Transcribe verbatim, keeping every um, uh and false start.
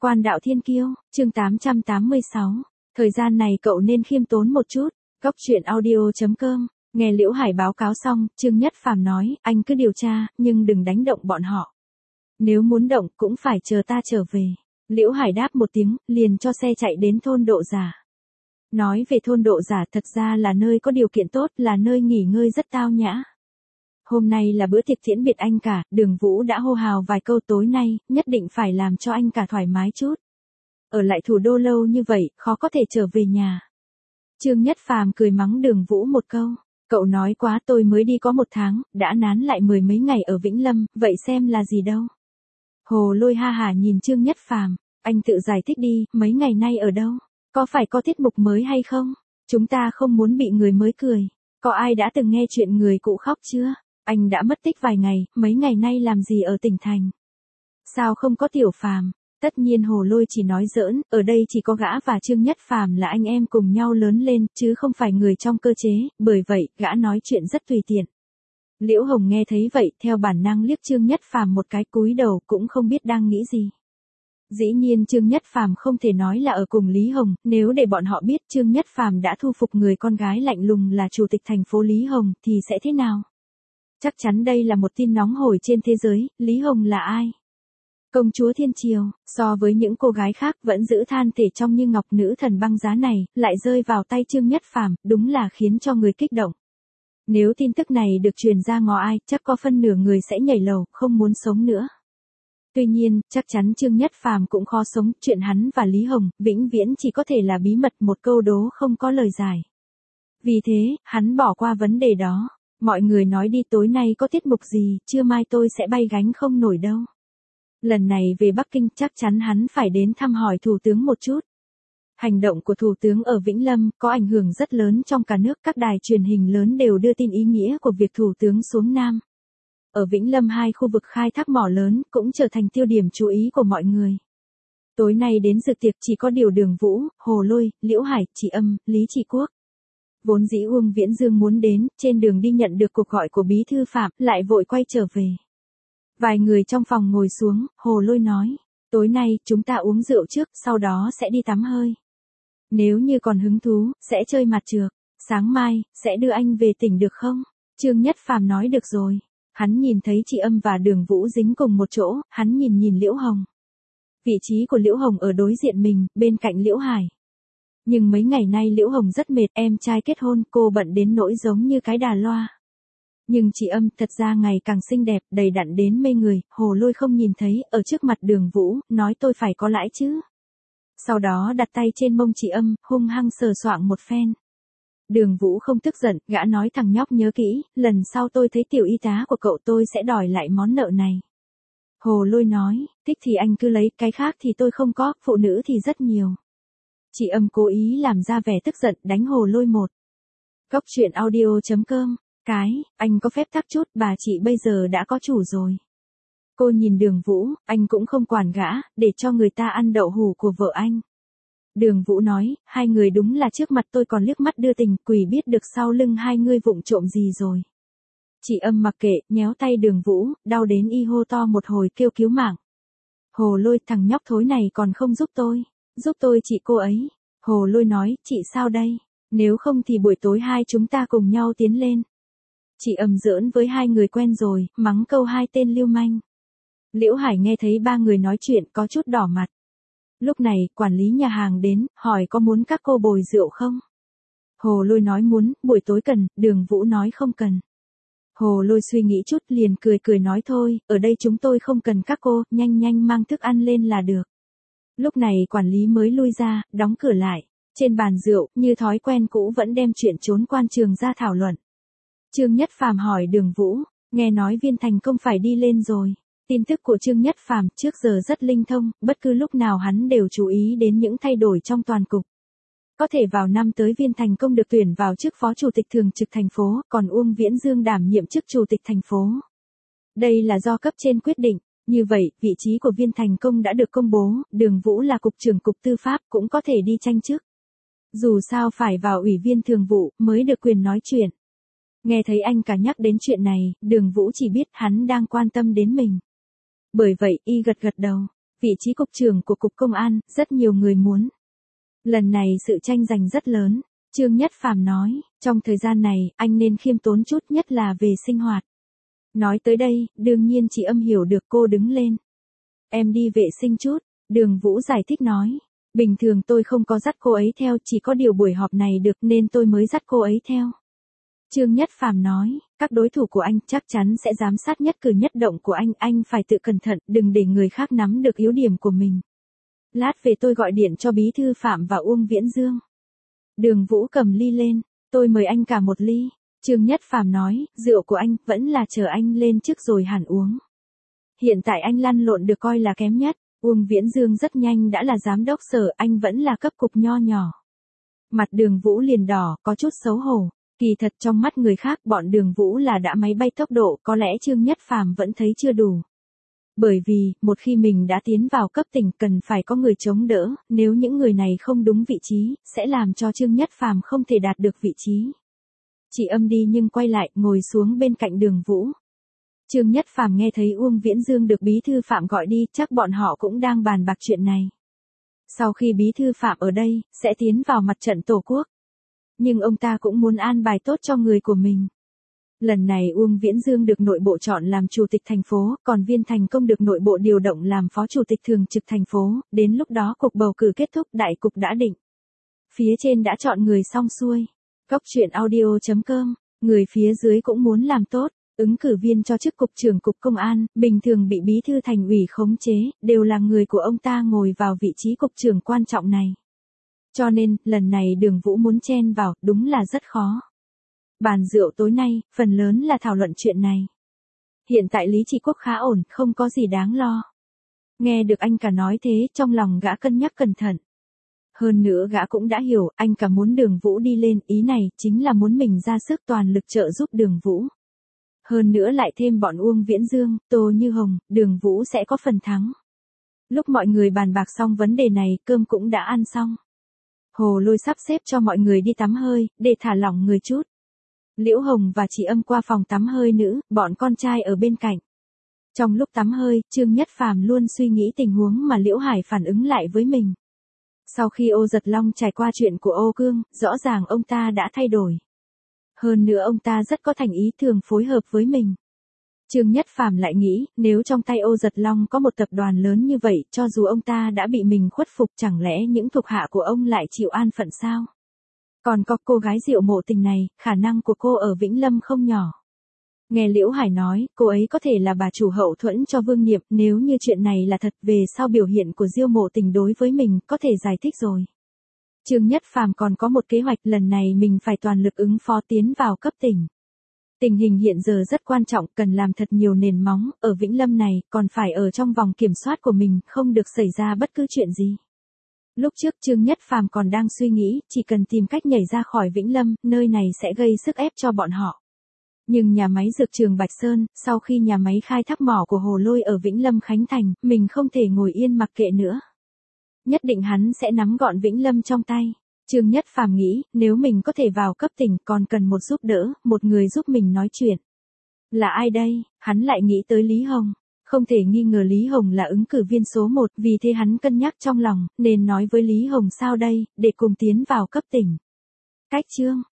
Quan đạo thiên kiêu, chương tám trăm tám mươi sáu. Thời gian này cậu nên khiêm tốn một chút. Góc truyện audio chấm com. Nghe Liễu Hải báo cáo xong, Trương Nhất Phàm nói, anh cứ điều tra, nhưng đừng đánh động bọn họ. Nếu muốn động cũng phải chờ ta trở về. Liễu Hải đáp một tiếng, liền cho xe chạy đến thôn Độ Giả. Nói về thôn Độ Giả thật ra là nơi có điều kiện tốt, là nơi nghỉ ngơi rất tao nhã. Hôm nay là bữa tiệc tiễn biệt anh cả, Đường Vũ đã hô hào vài câu tối nay, nhất định phải làm cho anh cả thoải mái chút. Ở lại thủ đô lâu như vậy, khó có thể trở về nhà. Trương Nhất Phàm cười mắng Đường Vũ một câu, cậu nói quá, tôi mới đi có một tháng, đã nán lại mười mấy ngày ở Vĩnh Lâm, vậy xem là gì đâu. Hồ Lôi ha hả nhìn Trương Nhất Phàm, anh tự giải thích đi, mấy ngày nay ở đâu, có phải có tiết mục mới hay không? Chúng ta không muốn bị người mới cười. Có ai đã từng nghe chuyện người cũ khóc chưa? Anh đã mất tích vài ngày, mấy ngày nay làm gì ở tỉnh thành? Sao không có Tiểu Phàm? Tất nhiên Hồ Lôi chỉ nói giỡn, ở đây chỉ có gã và Trương Nhất Phàm là anh em cùng nhau lớn lên, chứ không phải người trong cơ chế, bởi vậy, gã nói chuyện rất tùy tiện. Liễu Hồng nghe thấy vậy, theo bản năng liếc Trương Nhất Phàm một cái, cúi đầu cũng không biết đang nghĩ gì. Dĩ nhiên Trương Nhất Phàm không thể nói là ở cùng Lý Hồng, nếu để bọn họ biết Trương Nhất Phàm đã thu phục người con gái lạnh lùng là chủ tịch thành phố Lý Hồng, thì sẽ thế nào? Chắc chắn đây là một tin nóng hổi trên thế giới. Lý Hồng là ai? Công chúa Thiên Triều, so với những cô gái khác vẫn giữ than thể trong như ngọc, nữ thần băng giá này, lại rơi vào tay Trương Nhất Phàm, đúng là khiến cho người kích động. Nếu tin tức này được truyền ra ngõ ai, chắc có phân nửa người sẽ nhảy lầu, không muốn sống nữa. Tuy nhiên, chắc chắn Trương Nhất Phàm cũng khó sống, chuyện hắn và Lý Hồng, vĩnh viễn chỉ có thể là bí mật, một câu đố không có lời giải. Vì thế, hắn bỏ qua vấn đề đó. Mọi người nói đi, tối nay có tiết mục gì, trưa mai tôi sẽ bay gánh không nổi đâu. Lần này về Bắc Kinh chắc chắn hắn phải đến thăm hỏi Thủ tướng một chút. Hành động của Thủ tướng ở Vĩnh Lâm có ảnh hưởng rất lớn trong cả nước, các đài truyền hình lớn đều đưa tin ý nghĩa của việc Thủ tướng xuống Nam. Ở Vĩnh Lâm hai khu vực khai thác mỏ lớn cũng trở thành tiêu điểm chú ý của mọi người. Tối nay đến dự tiệc chỉ có điều Đường Vũ, Hồ Lôi, Liễu Hải, Chị Âm, Lý Trị Quốc. Vốn dĩ Uông Viễn Dương muốn đến, trên đường đi nhận được cuộc gọi của bí thư Phạm, lại vội quay trở về. Vài người trong phòng ngồi xuống, Hồ Lôi nói, tối nay chúng ta uống rượu trước, sau đó sẽ đi tắm hơi. Nếu như còn hứng thú, sẽ chơi mặt trược, sáng mai, sẽ đưa anh về tỉnh được không? Trương Nhất Phàm nói được rồi. Hắn nhìn thấy Chị Âm và Đường Vũ dính cùng một chỗ, hắn nhìn nhìn Liễu Hồng. Vị trí của Liễu Hồng ở đối diện mình, bên cạnh Liễu Hải. Nhưng mấy ngày nay Liễu Hồng rất mệt, em trai kết hôn, cô bận đến nỗi giống như cái đà loa. Nhưng Chị Âm thật ra ngày càng xinh đẹp, đầy đặn đến mê người, Hồ Lôi không nhìn thấy, ở trước mặt Đường Vũ, nói tôi phải có lãi chứ. Sau đó đặt tay trên mông Chị Âm, hung hăng sờ soạng một phen. Đường Vũ không tức giận, gã nói thằng nhóc nhớ kỹ, lần sau tôi thấy tiểu y tá của cậu tôi sẽ đòi lại món nợ này. Hồ Lôi nói, thích thì anh cứ lấy, cái khác thì tôi không có, phụ nữ thì rất nhiều. Chị Âm cố ý làm ra vẻ tức giận, đánh Hồ Lôi một. Góc truyện audio chấm com. Cái, anh có phép tắc chút, bà chị bây giờ đã có chủ rồi. Cô nhìn Đường Vũ, anh cũng không quản gã, để cho người ta ăn đậu hủ của vợ anh. Đường Vũ nói, hai người đúng là trước mặt tôi còn liếc mắt đưa tình, quỷ biết được sau lưng hai người vụng trộm gì rồi. Chị Âm mặc kệ, nhéo tay Đường Vũ, đau đến y hô to một hồi kêu cứu mạng. Hồ Lôi, thằng nhóc thối này còn không giúp tôi. Giúp tôi chị cô ấy. Hồ Lôi nói, chị sao đây? Nếu không thì buổi tối hai chúng ta cùng nhau tiến lên. Chị Âm giỡn với hai người quen rồi, mắng câu hai tên lưu manh. Liễu Hải nghe thấy ba người nói chuyện có chút đỏ mặt. Lúc này, quản lý nhà hàng đến, hỏi có muốn các cô bồi rượu không? Hồ Lôi nói muốn, buổi tối cần, Đường Vũ nói không cần. Hồ Lôi suy nghĩ chút liền cười cười nói thôi, ở đây chúng tôi không cần các cô, nhanh nhanh mang thức ăn lên là được. Lúc này quản lý mới lui ra, đóng cửa lại. Trên bàn rượu, như thói quen cũ vẫn đem chuyện trốn quan trường ra thảo luận. Trương Nhất Phàm hỏi Đường Vũ, nghe nói Viên Thành Công phải đi lên rồi. Tin tức của Trương Nhất Phàm trước giờ rất linh thông, bất cứ lúc nào hắn đều chú ý đến những thay đổi trong toàn cục. Có thể vào năm tới Viên Thành Công được tuyển vào chức phó chủ tịch thường trực thành phố, còn Uông Viễn Dương đảm nhiệm chức chủ tịch thành phố. Đây là do cấp trên quyết định. Như vậy, vị trí của Viên Thành Công đã được công bố, Đường Vũ là cục trưởng cục tư pháp cũng có thể đi tranh chức. Dù sao phải vào ủy viên thường vụ mới được quyền nói chuyện. Nghe thấy anh cả nhắc đến chuyện này, Đường Vũ chỉ biết hắn đang quan tâm đến mình. Bởi vậy, y gật gật đầu. Vị trí cục trưởng của cục công an, rất nhiều người muốn. Lần này sự tranh giành rất lớn, Trương Nhất Phàm nói, trong thời gian này, anh nên khiêm tốn chút, nhất là về sinh hoạt. Nói tới đây, đương nhiên chị Âm hiểu được, cô đứng lên. Em đi vệ sinh chút, Đường Vũ giải thích nói. Bình thường tôi không có dắt cô ấy theo, chỉ có điều buổi họp này được nên tôi mới dắt cô ấy theo. Trương Nhất Phàm nói, các đối thủ của anh chắc chắn sẽ giám sát nhất cử nhất động của anh, anh phải tự cẩn thận, đừng để người khác nắm được yếu điểm của mình. Lát về tôi gọi điện cho Bí thư Phạm và Uông Viễn Dương. Đường Vũ cầm ly lên, tôi mời anh cả một ly. Trương Nhất Phàm nói, rượu của anh vẫn là chờ anh lên trước rồi hẳn uống. Hiện tại anh lăn lộn được coi là kém nhất, Uông Viễn Dương rất nhanh đã là giám đốc sở, anh vẫn là cấp cục nho nhỏ. Mặt Đường Vũ liền đỏ, có chút xấu hổ. Kỳ thật trong mắt người khác bọn Đường Vũ là đã máy bay tốc độ, có lẽ Trương Nhất Phàm vẫn thấy chưa đủ. Bởi vì, một khi mình đã tiến vào cấp tỉnh cần phải có người chống đỡ, nếu những người này không đúng vị trí, sẽ làm cho Trương Nhất Phàm không thể đạt được vị trí. Chị Âm đi nhưng quay lại, ngồi xuống bên cạnh Đường Vũ. Trương Nhất Phàm nghe thấy Uông Viễn Dương được Bí thư Phạm gọi đi, chắc bọn họ cũng đang bàn bạc chuyện này. Sau khi Bí thư Phạm ở đây, sẽ tiến vào mặt trận Tổ quốc. Nhưng ông ta cũng muốn an bài tốt cho người của mình. Lần này Uông Viễn Dương được nội bộ chọn làm chủ tịch thành phố, còn Viên Thành Công được nội bộ điều động làm phó chủ tịch thường trực thành phố, đến lúc đó cuộc bầu cử kết thúc, đại cục đã định. Phía trên đã chọn người xong xuôi. Góc truyện audio chấm com, người phía dưới cũng muốn làm tốt, ứng cử viên cho chức cục trưởng cục công an, bình thường bị bí thư thành ủy khống chế, đều là người của ông ta ngồi vào vị trí cục trưởng quan trọng này. Cho nên, lần này Đường Vũ muốn chen vào, đúng là rất khó. Bàn rượu tối nay, phần lớn là thảo luận chuyện này. Hiện tại Lý Trị Quốc khá ổn, không có gì đáng lo. Nghe được anh cả nói thế, trong lòng gã cân nhắc cẩn thận. Hơn nữa gã cũng đã hiểu, anh cả muốn Đường Vũ đi lên, ý này chính là muốn mình ra sức toàn lực trợ giúp Đường Vũ. Hơn nữa lại thêm bọn Uông Viễn Dương, Tô Như Hồng, Đường Vũ sẽ có phần thắng. Lúc mọi người bàn bạc xong vấn đề này, cơm cũng đã ăn xong. Hồ Lôi sắp xếp cho mọi người đi tắm hơi, để thả lỏng người chút. Liễu Hồng và chị Âm qua phòng tắm hơi nữ, bọn con trai ở bên cạnh. Trong lúc tắm hơi, Trương Nhất Phàm luôn suy nghĩ tình huống mà Liễu Hải phản ứng lại với mình. Sau khi Ô Giật Long trải qua chuyện của Ô Cương, rõ ràng ông ta đã thay đổi. Hơn nữa ông ta rất có thành ý thường phối hợp với mình. Trương Nhất Phàm lại nghĩ, nếu trong tay Ô Giật Long có một tập đoàn lớn như vậy, cho dù ông ta đã bị mình khuất phục, chẳng lẽ những thuộc hạ của ông lại chịu an phận sao? Còn có cô gái Diệu Mộ Tình này, khả năng của cô ở Vĩnh Lâm không nhỏ. Nghe Liễu Hải nói, cô ấy có thể là bà chủ hậu thuẫn cho Vương Niệm, nếu như chuyện này là thật, về sau biểu hiện của Diêu Mộ Tình đối với mình, có thể giải thích rồi. Trương Nhất Phàm còn có một kế hoạch, lần này mình phải toàn lực ứng phó tiến vào cấp tỉnh. Tình hình hiện giờ rất quan trọng, cần làm thật nhiều nền móng, ở Vĩnh Lâm này, còn phải ở trong vòng kiểm soát của mình, không được xảy ra bất cứ chuyện gì. Lúc trước Trương Nhất Phàm còn đang suy nghĩ, chỉ cần tìm cách nhảy ra khỏi Vĩnh Lâm, nơi này sẽ gây sức ép cho bọn họ. Nhưng nhà máy dược trường Bạch Sơn, sau khi nhà máy khai thác mỏ của Hồ Lôi ở Vĩnh Lâm khánh thành, mình không thể ngồi yên mặc kệ nữa. Nhất định hắn sẽ nắm gọn Vĩnh Lâm trong tay. Trương Nhất Phàm nghĩ, nếu mình có thể vào cấp tỉnh, còn cần một giúp đỡ, một người giúp mình nói chuyện. Là ai đây? Hắn lại nghĩ tới Lý Hồng. Không thể nghi ngờ Lý Hồng là ứng cử viên số một, vì thế hắn cân nhắc trong lòng, nên nói với Lý Hồng sao đây, để cùng tiến vào cấp tỉnh. Cách chương